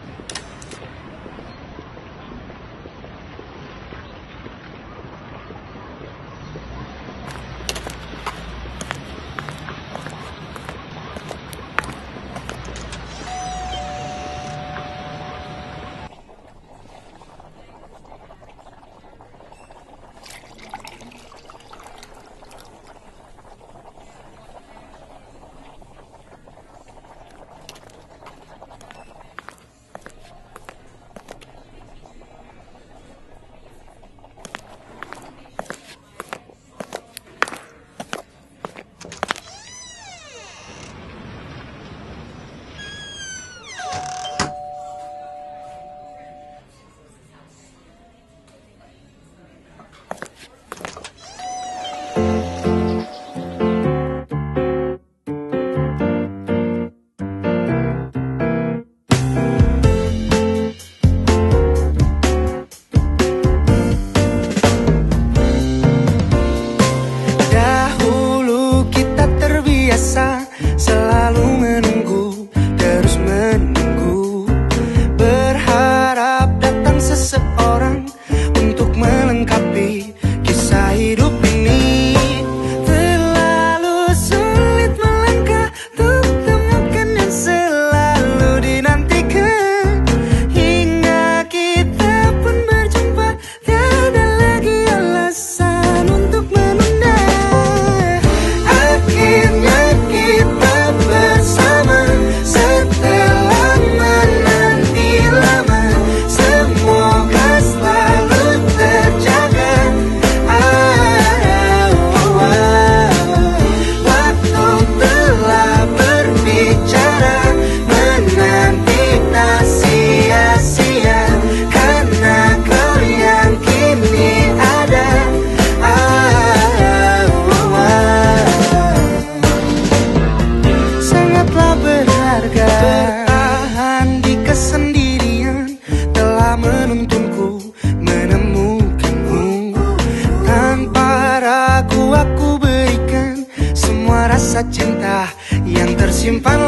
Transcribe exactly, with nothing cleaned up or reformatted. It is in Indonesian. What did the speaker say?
Selalu menunggu, terus menunggu, berharap datang seseorang untuk melengkapi kisah hidup ini. Terlalu sulit melangkah untuk temukan yang selalu dinantikan, hingga kita pun berjumpa, tiada lagi alasan untuk menunda. Akhirnya kita bersama setelah menanti lama, semoga selalu terjaga. Ah, oh, ah. Waktu telah berbicara, menanti tak sia-sia, karena kau yang kini ada. Ah, oh, ah. Sangatlah berharga, bertahan di kesendirian telah menuntunku menemukanmu. Tanpa ragu aku berikan semua rasa cinta yang tersimpan